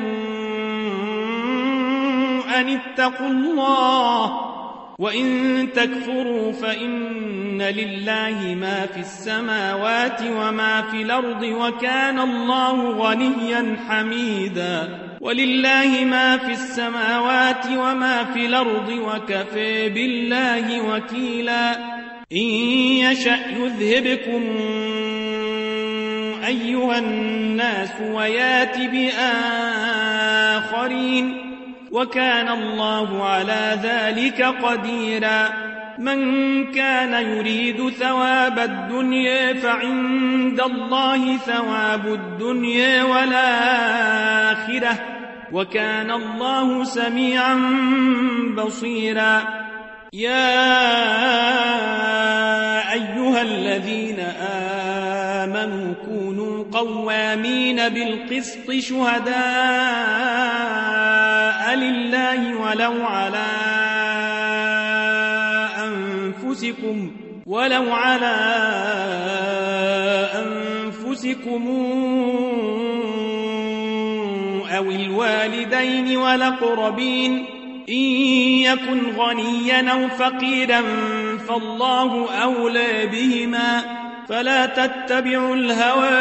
أن اتقوا الله وإن تكفروا فإن لله ما في السماوات وما في الأرض وكان الله غنيا حميدا ولله ما في السماوات وما في الأرض وكفى بالله وكيلا إن يشأ يذهبكم أيها الناس ويات بآخرين وكان الله على ذلك قديرا من كان يريد ثواب الدنيا فعند الله ثواب الدنيا والآخرة وكان الله سميعا بصيرا يا أيها الذين آمنوا قوامين بالقسط شهداء لله ولو على أنفسكم أو الوالدين والأقربين إن يكن غنيا أو فقيرا فالله أولى بهما فلا تتبعوا الهوى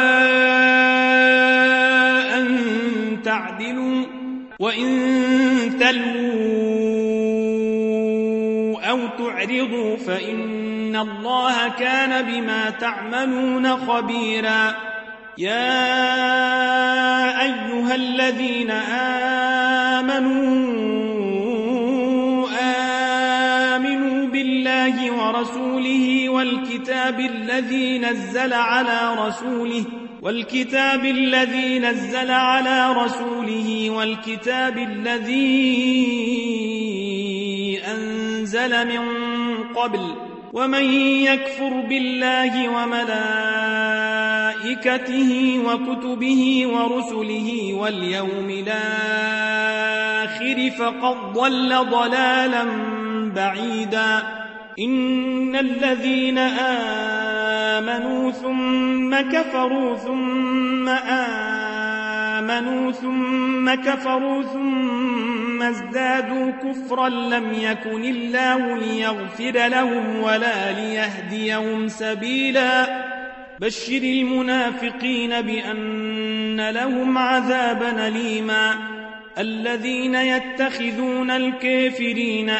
أن تعدلوا وإن تلووا أو تعرضوا فإن الله كان بما تعملون خبيرا يا أيها الذين آمنوا بالله ورسوله والكتاب الذي نزل على رسوله والكتاب الذي أنزل من قبل ومن يكفر بالله وملائكته وكتبه ورسله واليوم الآخر فقد ضل ضلالا بعيدا إن الذين آمنوا ثم كفروا ثم كفروا ازدادوا كفرا لم يكن الله ليغفر لهم ولا ليهديهم سبيلا بشر المنافقين بأن لهم عذابا أليما الذين يتخذون الكافرين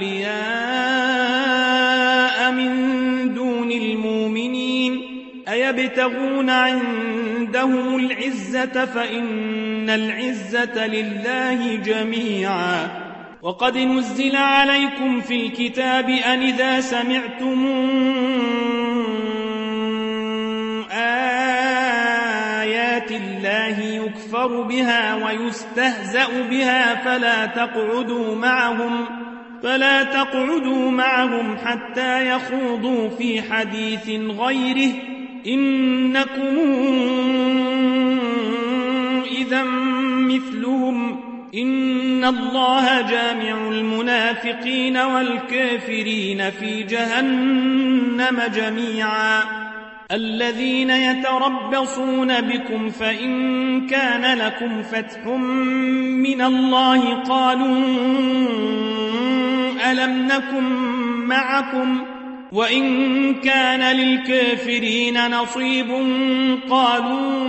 أولياء من دون المؤمنين أيبتغون عندهم العزة فإن العزة لله جميعا وقد نزل عليكم في الكتاب أن إذا سمعتم آيات الله يكفر بها ويستهزأ بها فلا تقعدوا معهم حتى يخوضوا في حديث غيره إنكم إذا مثلهم إن الله جامع المنافقين والكافرين في جهنم جميعا الذين يتربصون بكم فإن كان لكم فتح من الله قالوا ألم نكن معكم وإن كان للكافرين نصيب قالوا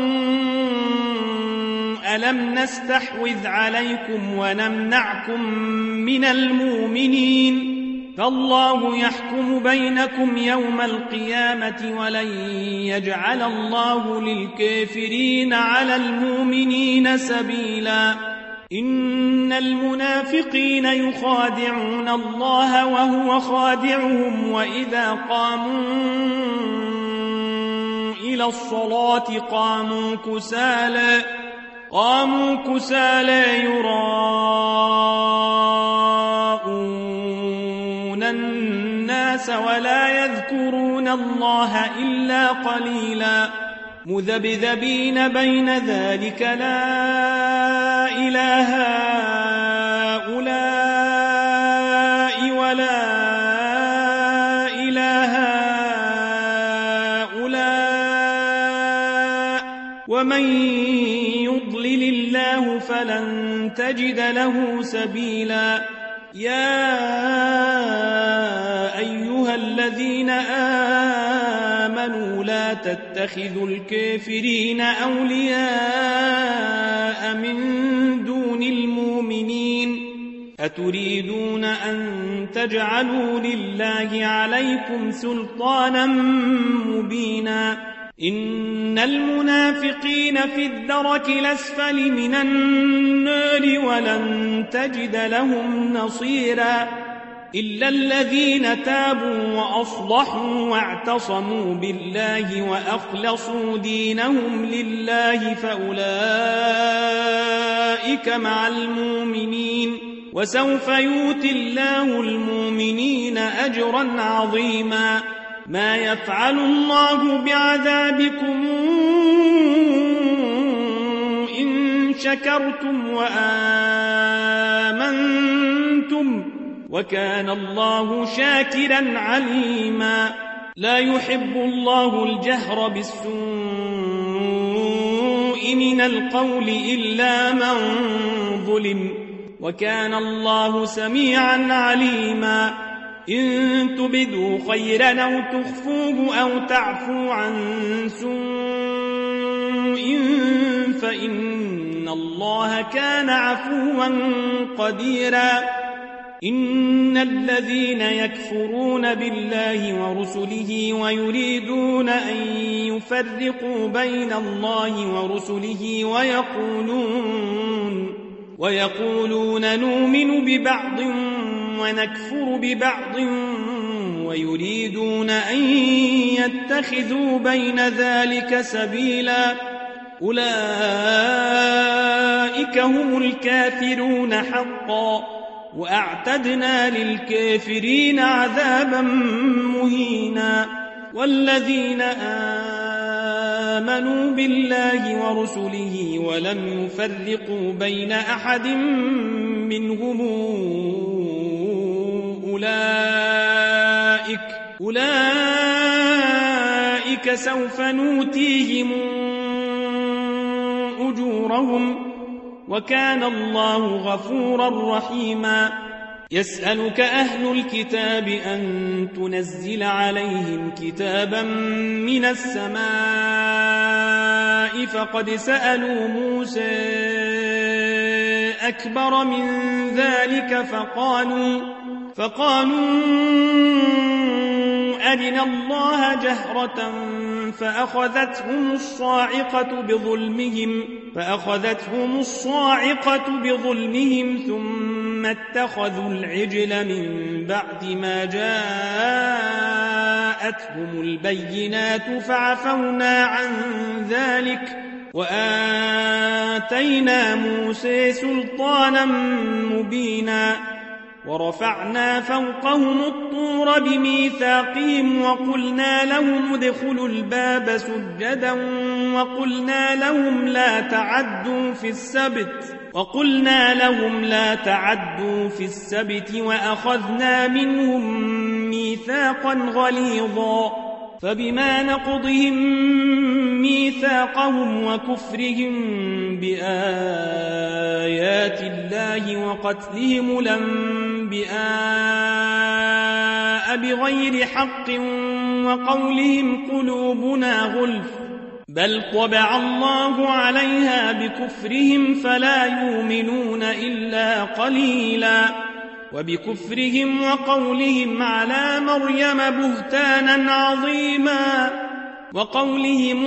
ألم نستحوذ عليكم ونمنعكم من المؤمنين فالله يحكم بينكم يوم القيامة ولن يجعل الله للكافرين على المؤمنين سبيلا إن المنافقين يخادعون الله وهو خادعهم وإذا قاموا إلى الصلاة قاموا كسالى يراءون الناس ولا يذكرون الله إلا قليلا مذبذبين بين ذلك لا إله هؤلاء ولا إله هؤلاء ومن يضلل الله فلن تجد له سبيلا يا أيها الذين آمنوا لا تتخذوا الكافرين أولياء من دون المؤمنين أتريدون أن تجعلوا لله عليكم سلطانا مبينا إن المنافقين في الدرك الأسفل من النار ولن تجد لهم نصيرا إلا الذين تابوا وأصلحوا واعتصموا بالله وأخلصوا دينهم لله فأولئك مع المؤمنين وسوف يؤتي الله المؤمنين أجرا عظيما ما يفعل الله بعذابكم شكرتم وآمنتم وكان الله شاكرا عليما لا يحب الله الجهر بالسوء من القول إلا من ظلم وكان الله سميعا عليما إن تبدوا خيرا أو تخفوه أو تعفو عن سوء فإن الله كان عفوا قديرا إن الذين يكفرون بالله ورسله ويريدون أن يفرقوا بين الله ورسله ويقولون نؤمن ببعض ونكفر ببعض ويريدون أن يتخذوا بين ذلك سبيلا أولئك هم الكافرون حقا وأعتدنا للكافرين عذابا مهينا والذين آمنوا بالله ورسله ولم يفرقوا بين أحد منهم أولئك سوف نؤتيهم أجورهم وكان الله غفورا رحيما يسألك أهل الكتاب أن تنزل عليهم كتابا من السماء فقد سألوا موسى أكبر من ذلك فقالوا أرنا الله جهرة فأخذتهم الصاعقة بظلمهم ثم اتخذوا العجل من بعد ما جاءتهم البينات فعفونا عن ذلك وآتينا موسى سلطانا مبينا ورفعنا فوقهم الطور بميثاقهم وقلنا لهم ادخلوا الباب سجدا وقلنا لهم لا تعدوا في السبت وأخذنا منهم ميثاقا غليظا فبما نقضهم ميثاقهم وكفرهم بآيات الله وقتلهم الأنبياء بغير حق وقولهم قلوبنا غلف بل طبع الله عليها بكفرهم فلا يؤمنون إلا قليلا وبكفرهم وقولهم على مريم بهتانا عظيما وقولهم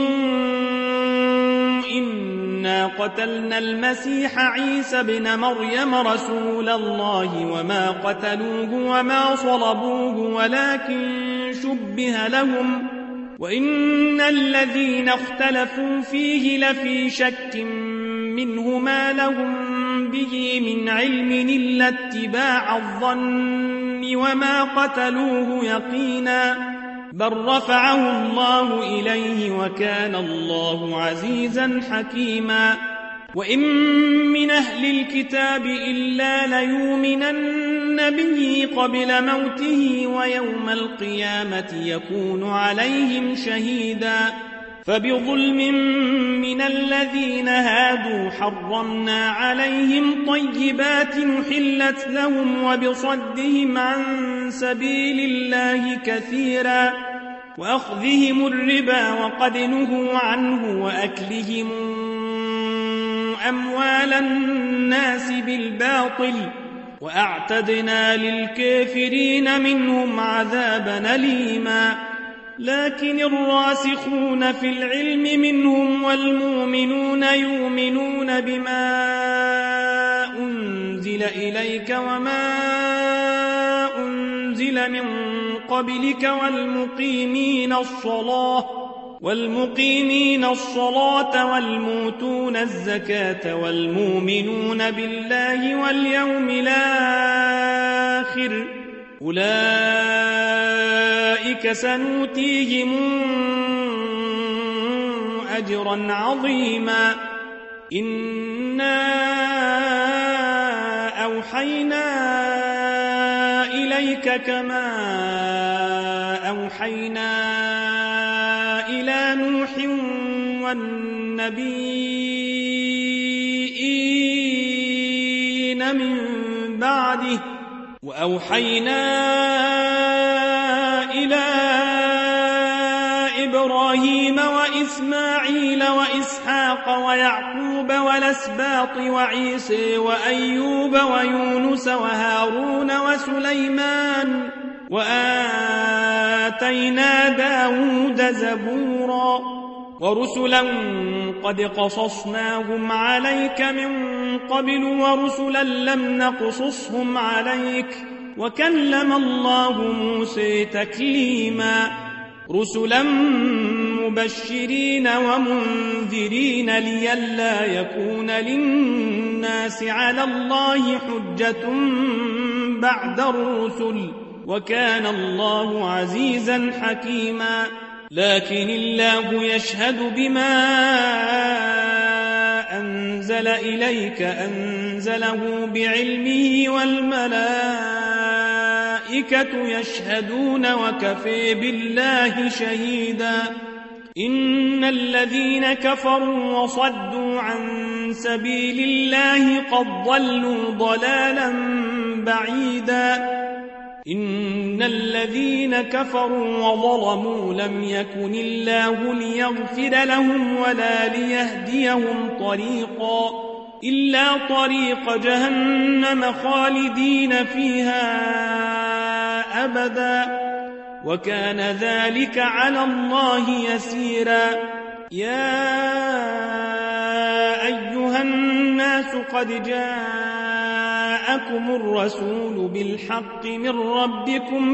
إنا قتلنا المسيح عيسى ابن مريم رسول الله وما قتلوه وما صلبوه ولكن شبه لهم وإن الذين اختلفوا فيه لفي شك منه ما لهم به من علم إلا اتباع الظن وما قتلوه يقينا بل رفعه الله إليه وكان الله عزيزا حكيما وإن من أهل الكتاب إلا ليؤمنن به قبل موته ويوم القيامة يكون عليهم شهيدا فبظلم من الذين هادوا حرمنا عليهم طيبات حلت لهم وبصدهم عن سبيل الله كثيرا وأخذهم الربا وقد نهوا عنه وأكلهم أموال الناس بالباطل وأعتدنا للكافرين منهم عذابا أليما لكن الراسخون في العلم منهم والمؤمنون يؤمنون بما أنزل إليك وما أنزل من قبلك والمقيمين الصلاة والموتون الزكاة والمؤمنون بالله واليوم الآخر أولئك سنؤتيهم أجرا عظيما إنا أوحينا إليك كما أوحينا إلى نوح والنبيين من بعده وأوحينا إلى إبراهيم وإسماعيل وإسحاق ويعقوب والأسباط وعيسى وأيوب ويونس وهارون وسليمان وآتينا داود زبورا ورسلا قد قصصناهم عليك من قبل ورسلا لم نقصصهم عليك وكلم الله موسى تكليما رسلا مبشرين ومنذرين لئلا يكون للناس على الله حجة بعد الرسل وكان الله عزيزا حكيما لكن الله يشهد بما أنزل إليك أنزله بعلمه والملائكة يشهدون وكفى بالله شهيدا إن الذين كفروا وصدوا عن سبيل الله قد ضلوا ضلالا بعيدا إن الذين كفروا وظلموا لم يكن الله ليغفر لهم ولا ليهديهم طريقا إلا طريق جهنم خالدين فيها أبدا وكان ذلك على الله يسيرا يا أيها الناس قد جاءكم الرسول بالحق من ربكم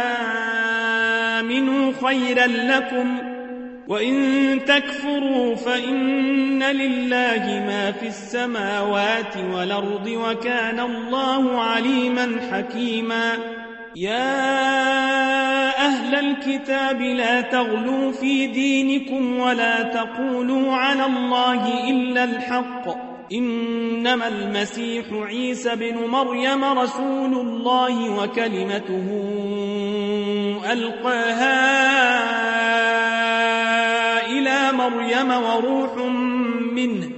فآمنوا خيرا لكم وإن تكفروا فإن لله ما في السماوات والأرض وكان الله عليما حكيما يا أهل الكتاب لا تغلوا في دينكم ولا تقولوا على الله إلا الحق إنما المسيح عيسى بن مريم رسول الله وكلمته ألقاها إلى مريم وروح منه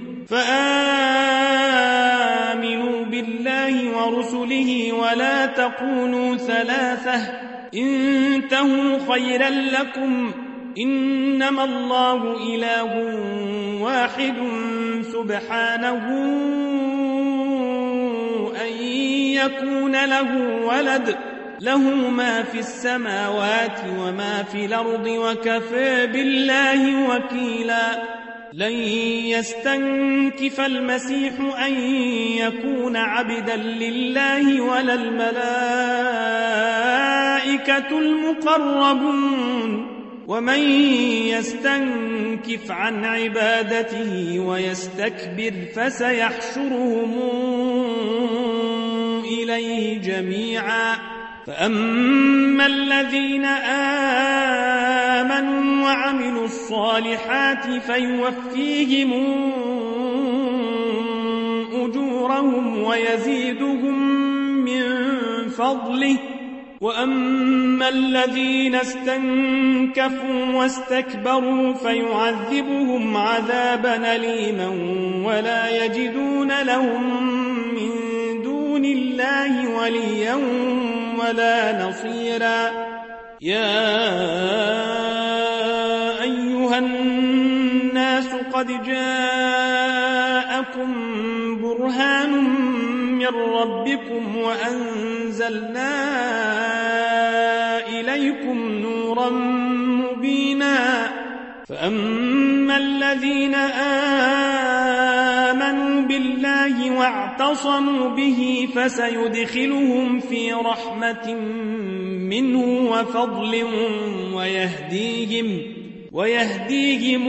فآمنوا بالله ورسله ولا تقولوا ثلاثة انتهوا خيرا لكم إنما الله إله واحد سبحانه أن يكون له ولد له ما في السماوات وما في الأرض وكفى بالله وكيلا لن يستنكف المسيح أن يكون عبدا لله ولا الملائكة المقربون ومن يستنكف عن عبادته ويستكبر فسيحشرهم إليه جميعا فأما الذين آمنوا وعملوا الصالحات فيوفيهم أجورهم ويزيدهم من فضله وأما الذين استنكفوا واستكبروا فيعذبهم عذابا أليما ولا يجدون لهم من دون الله وليا ولا نصيرا يا أيها الناس قد جاءكم برهان من ربكم وأنزلنا إليكم نورا مبينا فأما الذين آمنوا بالله واعتصموا به فسيدخلهم في رحمة منه وفضل ويهديهم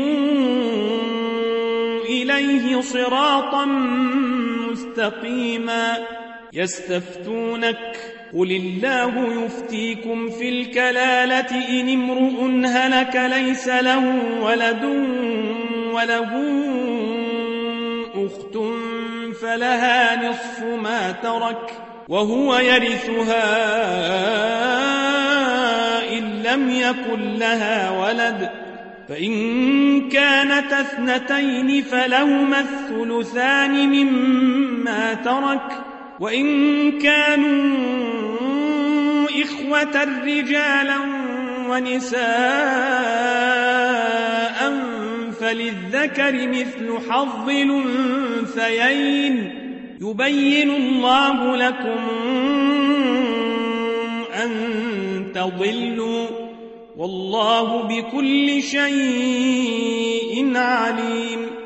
إليه صراطا مستقيما يستفتونك قل الله يفتيكم في الكلالة إن امرؤ هلك ليس له ولد وله أخت فلها نصف ما ترك وهو يرثها إن لم يكن لها ولد فإن كانت اثنتين فلهما الثلثان مما ترك وإن كانوا إخوة رجالا ونساء فللذكر مثل حظ الأنثيين يبين الله لكم أن تضلوا والله بكل شيء عليم.